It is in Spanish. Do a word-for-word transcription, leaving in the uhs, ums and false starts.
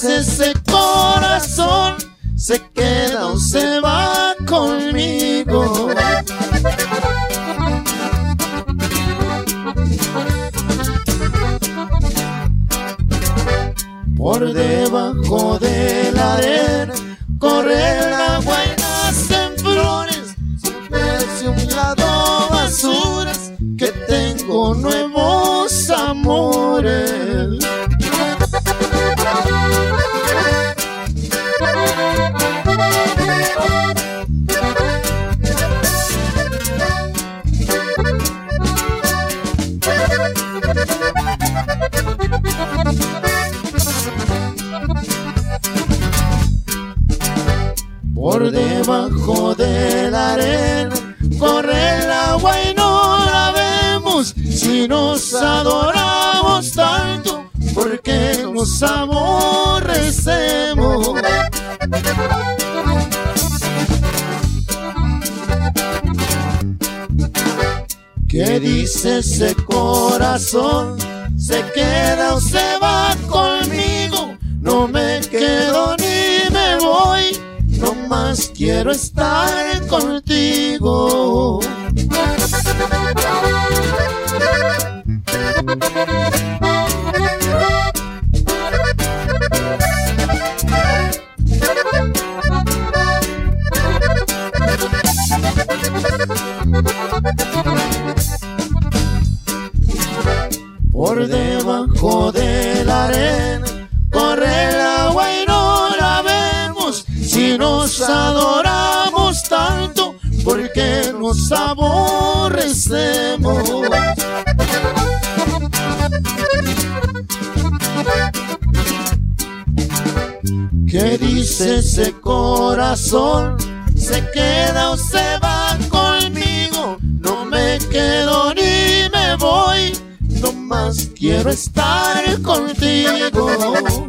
dice ese corazón? ¿Se queda o se va conmigo? Por debajo de la arena corre el agua y nacen flores. Subirse un lado basuras, que tengo nuevos amores. Por debajo de la arena corre el agua y no la vemos. Si nos adoramos tanto, ¿por qué nos aborrecemos? ¿Qué dice ese corazón? ¿Se queda o se va conmigo? No me quedo ni me voy, no más quiero estar contigo. Por debajo de la arena corre el agua y no la vemos. Si nos adoramos tanto, ¿por qué nos aborrecemos? ¿Qué dice ese corazón? ¿Se queda o se va conmigo? No me quedo ni me voy, no más quiero estar contigo.